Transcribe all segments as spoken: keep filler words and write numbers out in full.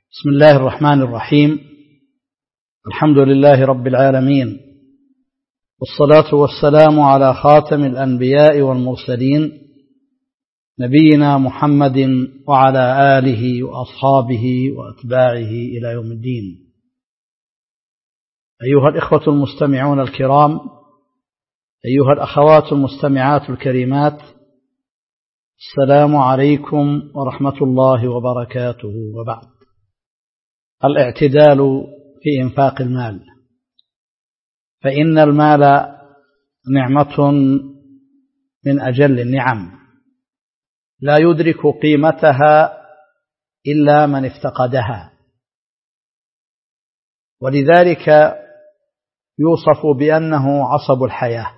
بسم الله الرحمن الرحيم. الحمد لله رب العالمين، والصلاة والسلام على خاتم الأنبياء والمرسلين نبينا محمد وعلى آله وأصحابه وأتباعه إلى يوم الدين. أيها الإخوة المستمعون الكرام، أيها الأخوات المستمعات الكريمات، السلام عليكم ورحمة الله وبركاته. وبعد، الاعتدال في إنفاق المال، فإن المال نعمة من أجل النعم، لا يدرك قيمتها إلا من افتقدها، ولذلك يوصف بأنه عصب الحياة،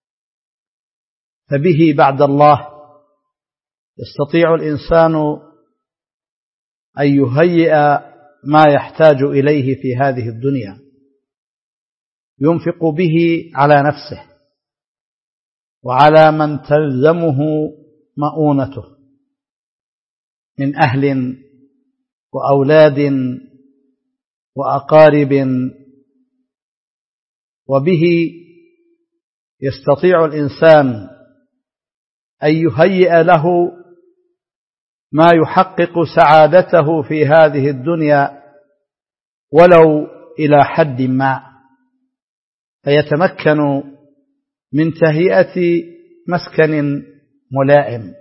فبه بعد الله يستطيع الإنسان أن يهيئ ما يحتاج إليه في هذه الدنيا، ينفق به على نفسه وعلى من تلزمه مؤونته من أهل وأولاد وأقارب، وبه يستطيع الإنسان أن يهيئ له ما يحقق سعادته في هذه الدنيا ولو إلى حد ما، فيتمكن من تهيئة مسكن ملائم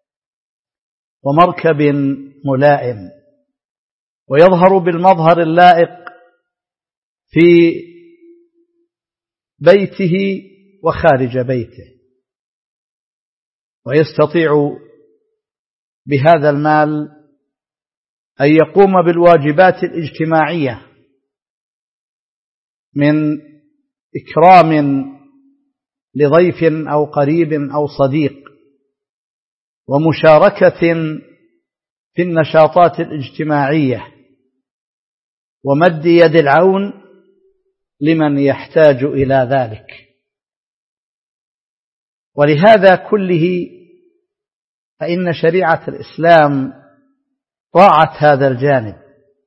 ومركب ملائم، ويظهر بالمظهر اللائق في بيته وخارج بيته، ويستطيع بهذا المال أن يقوم بالواجبات الاجتماعية من إكرام لضيف أو قريب أو صديق، ومشاركة في النشاطات الاجتماعية، ومد يد العون لمن يحتاج إلى ذلك. ولهذا كله فإن شريعة الإسلام راعت هذا الجانب،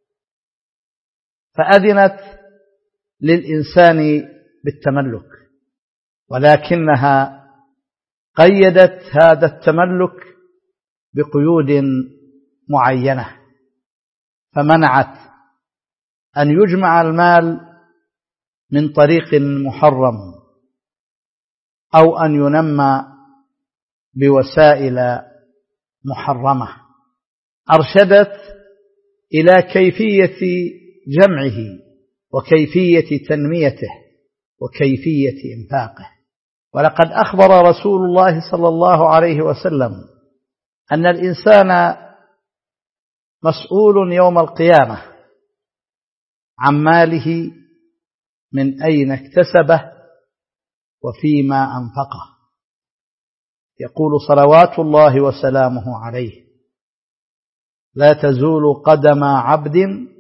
فأذنت للإنسان بالتملك، ولكنها قيدت هذا التملك بقيود معينة، فمنعت أن يجمع المال من طريق محرم أو أن ينمى بوسائل محرمة. أرشدت إلى كيفية جمعه وكيفية تنميته وكيفية إنفاقه. ولقد أخبر رسول الله صلى الله عليه وسلم أن الإنسان مسؤول يوم القيامة عن ماله من أين اكتسبه وفيما أنفقه. يقول صلوات الله وسلامه عليه: لا تزول قدم عبد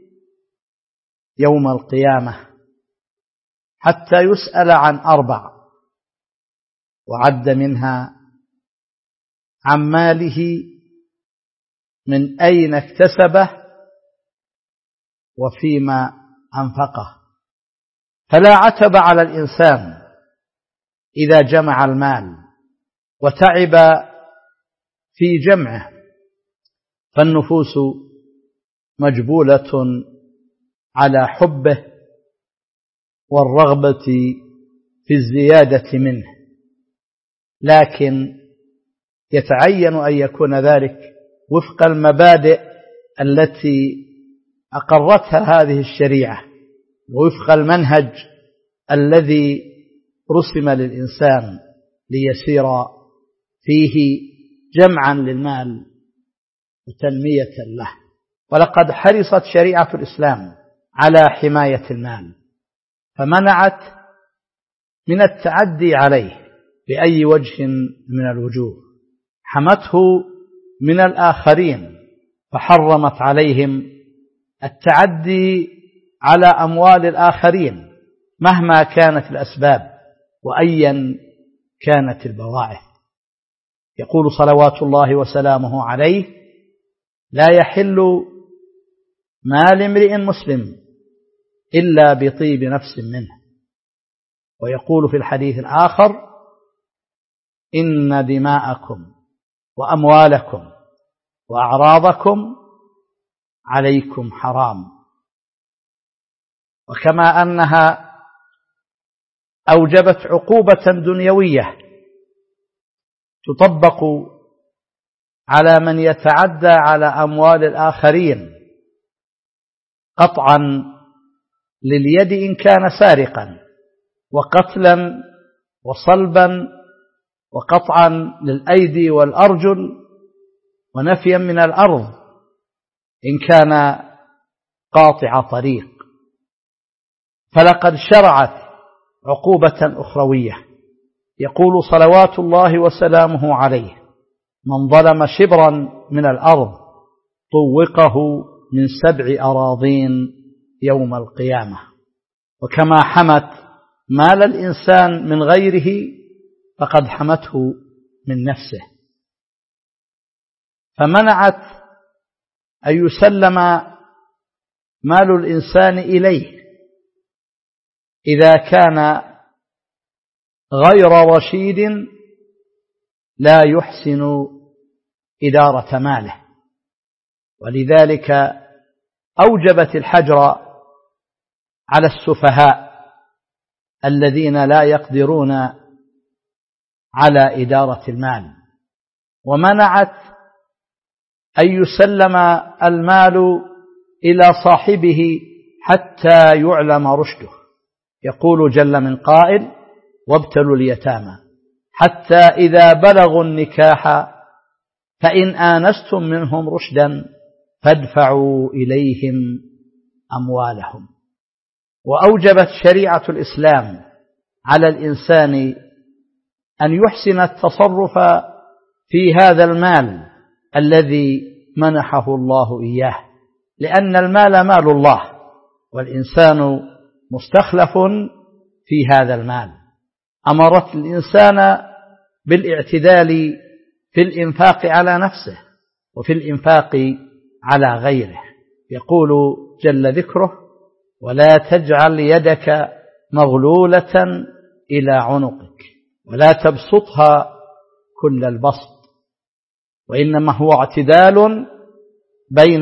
يوم القيامة حتى يسأل عن أربع، وعد منها عن ماله من أين اكتسبه وفيما أنفقه. فلا عتب على الإنسان إذا جمع المال وتعب في جمعه، فالنفوس مجبولة على حبه والرغبة في الزيادة منه، لكن يتعين أن يكون ذلك وفق المبادئ التي أقرتها هذه الشريعة، ووفق المنهج الذي رسم للإنسان ليسير فيه جمعا للمال وتنمية له. ولقد حرصت شريعة الإسلام على حماية المال، فمنعت من التعدي عليه بأي وجه من الوجوه، حمته من الآخرين، فحرمت عليهم التعدي على أموال الآخرين مهما كانت الأسباب وأيا كانت البواعث. يقول صلوات الله وسلامه عليه: لا يحل مال امرئ مسلم إلا بطيب نفس منه. ويقول في الحديث الآخر: إن دماءكم وأموالكم وأعراضكم عليكم حرام. وكما أنها أوجبت عقوبة دنيوية تطبق على من يتعدى على أموال الآخرين قطعا لليد إن كان سارقا، وقتلا وصلبا، وقطعا للأيدي والأرجل، ونفيا من الأرض إن كان قاطع طريق. فلقد شرعت عقوبة أخروية، يقول صلوات الله وسلامه عليه: من ظلم شبرا من الأرض طوقه من سبع أراضين يوم القيامة. وكما حمت مال الإنسان من غيره فقد حمته من نفسه، فمنعت أن يسلم مال الإنسان إليه إذا كان غير رشيد لا يحسن إدارة ماله. ولذلك أوجبت الحجر على السفهاء الذين لا يقدرون على إدارة المال، ومنعت أن يسلم المال إلى صاحبه حتى يعلم رشده. يقول جل من قائل: وابتلوا اليتامى حتى إذا بلغوا النكاح فإن آنستم منهم رشدا فادفعوا إليهم أموالهم. وأوجبت شريعة الإسلام على الإنسان أن يحسن التصرف في هذا المال الذي منحه الله إياه، لأن المال مال الله والإنسان مستخلف في هذا المال. أمرت الإنسان بالاعتدال في الإنفاق على نفسه وفي الإنفاق على غيره. يقول جل ذكره: ولا تجعل يدك مغلولة إلى عنقك ولا تبسطها كل البسط، وإنما هو اعتدال بين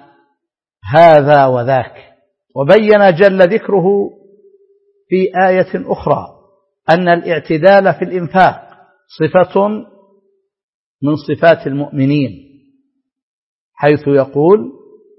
هذا وذاك. وبين جل ذكره في آية أخرى أن الاعتدال في الإنفاق صفة من صفات المؤمنين، حيث يقول: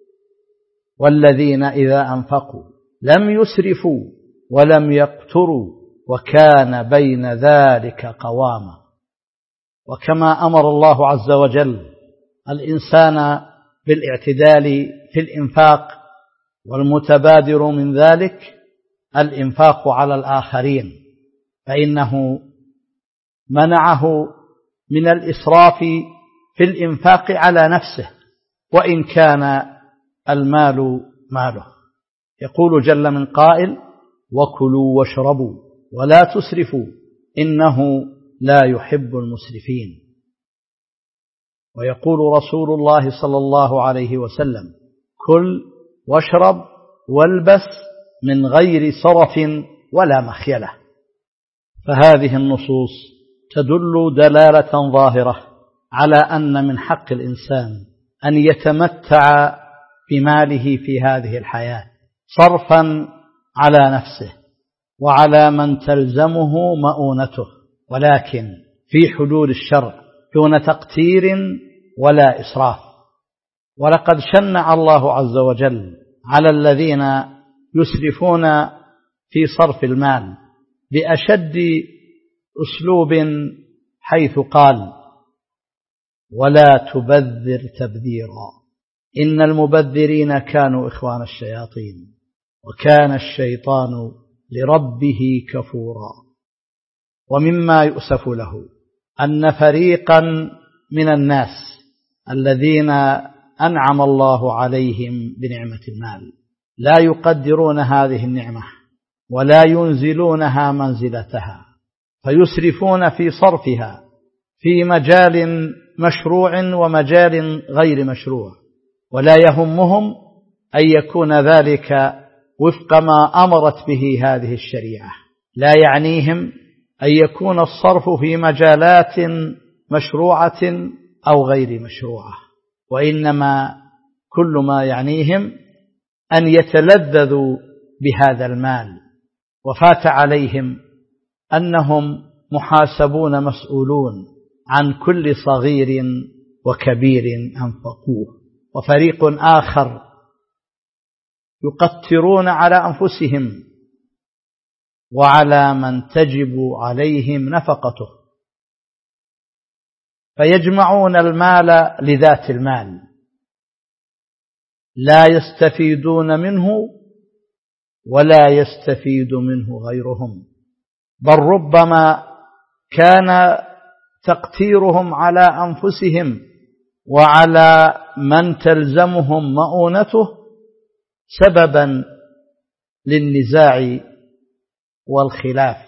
والذين إذا أنفقوا لم يسرفوا ولم يقتروا وكان بين ذلك قواما. وكما أمر الله عز وجل الإنسان بالاعتدال في الإنفاق، والمتبادر من ذلك الإنفاق على الآخرين، فإنه منعه من الإسراف في الإنفاق على نفسه وإن كان المال ماله. يقول جل من قائل: وكلوا واشربوا ولا تسرفوا إنه لا يحب المسرفين. ويقول رسول الله صلى الله عليه وسلم: كل واشرب والبس من غير سرف ولا مخيلة. فهذه النصوص تدل دلالة ظاهرة على أن من حق الإنسان أن يتمتع بماله في هذه الحياة صرفا على نفسه وعلى من تلزمه مؤونته، ولكن في حدود الشرع دون تقتير ولا إسراف. ولقد شنع الله عز وجل على الذين يسرفون في صرف المال بأشد أسلوب، حيث قال: ولا تبذر تبذيرا إن المبذرين كانوا إخوان الشياطين وكان الشيطان لربه كفورا. ومما يؤسف له أن فريقا من الناس الذين أنعم الله عليهم بنعمة المال لا يقدرون هذه النعمة ولا ينزلونها منزلتها، فيسرفون في صرفها في مجال مشروع ومجال غير مشروع، ولا يهمهم أن يكون ذلك وفق ما أمرت به هذه الشريعة، لا يعنيهم أن يكون الصرف في مجالات مشروعة أو غير مشروعة، وإنما كل ما يعنيهم أن يتلذذوا بهذا المال، وفات عليهم أنهم محاسبون مسؤولون عن كل صغير وكبير أنفقوه. وفريق آخر يقترون على أنفسهم وعلى من تجب عليهم نفقته، فيجمعون المال لذات المال، لا يستفيدون منه ولا يستفيد منه غيرهم، بل ربما كان تقتيرهم على أنفسهم وعلى من تلزمهم مؤونته سببا للنزاع والخلاف.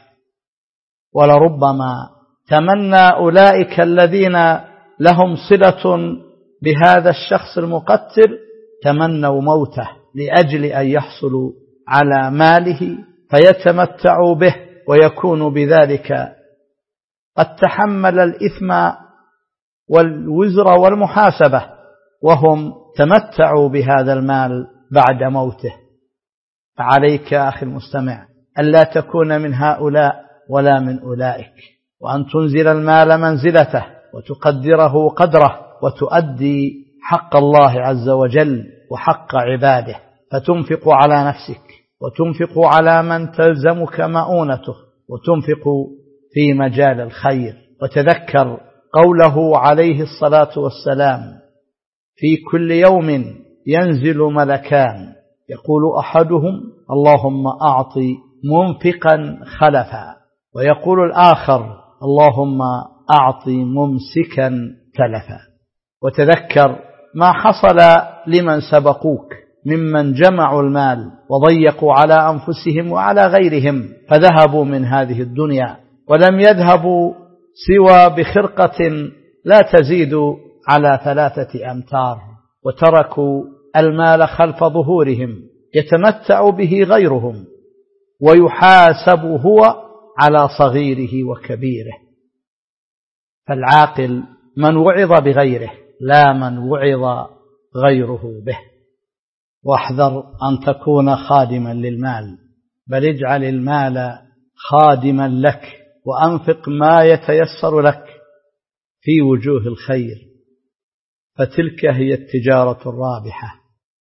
ولربما تمنى أولئك الذين لهم صلة بهذا الشخص المقتر تمنوا موته لأجل أن يحصلوا على ماله فيتمتعوا به، ويكون بذلك قد تحمل الإثم والوزر والمحاسبة، وهم تمتعوا بهذا المال بعد موته. فعليك أخي المستمع ألا تكون من هؤلاء ولا من أولئك، وأن تنزل المال منزلته وتقدره قدره، وتؤدي حق الله عز وجل وحق عباده، فتنفق على نفسك وتنفق على من تلزمك مؤونته وتنفق في مجال الخير. وتذكر قوله عليه الصلاة والسلام: في كل يوم ينزل ملكان يقول أحدهم اللهم أعط منفقا خلفا، ويقول الآخر اللهم أعط ممسكا تلفا. وتذكر ما حصل لمن سبقوك ممن جمعوا المال وضيقوا على أنفسهم وعلى غيرهم فذهبوا من هذه الدنيا، ولم يذهبوا سوى بخرقة لا تزيد على ثلاثة أمتار، وتركوا المال خلف ظهورهم يتمتع به غيرهم ويحاسب هو على صغيره وكبيره. فالعاقل من وعظ بغيره لا من وعظ غيره به. واحذر أن تكون خادما للمال، بل اجعل المال خادما لك، وأنفق ما يتيسر لك في وجوه الخير، فتلك هي التجارة الرابحة،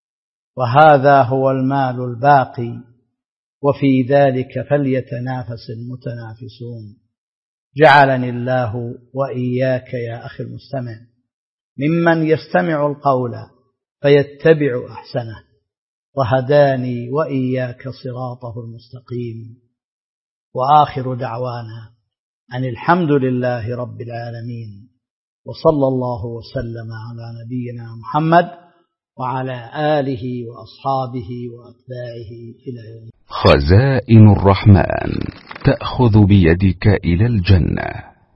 وهذا هو المال الباقي، وفي ذلك فليتنافس المتنافسون. جعلني الله وإياك يا أخي المستمع ممن يستمع القول فيتبع أحسنه، وهداني وإياك صراطه المستقيم. وآخر دعوانا أن الحمد لله رب العالمين، وصلى الله وسلم على نبينا محمد وعلى آله وأصحابه وأتباعه إلى يوم. خزائن الرحمن تأخذ بيدك إلى الجنة.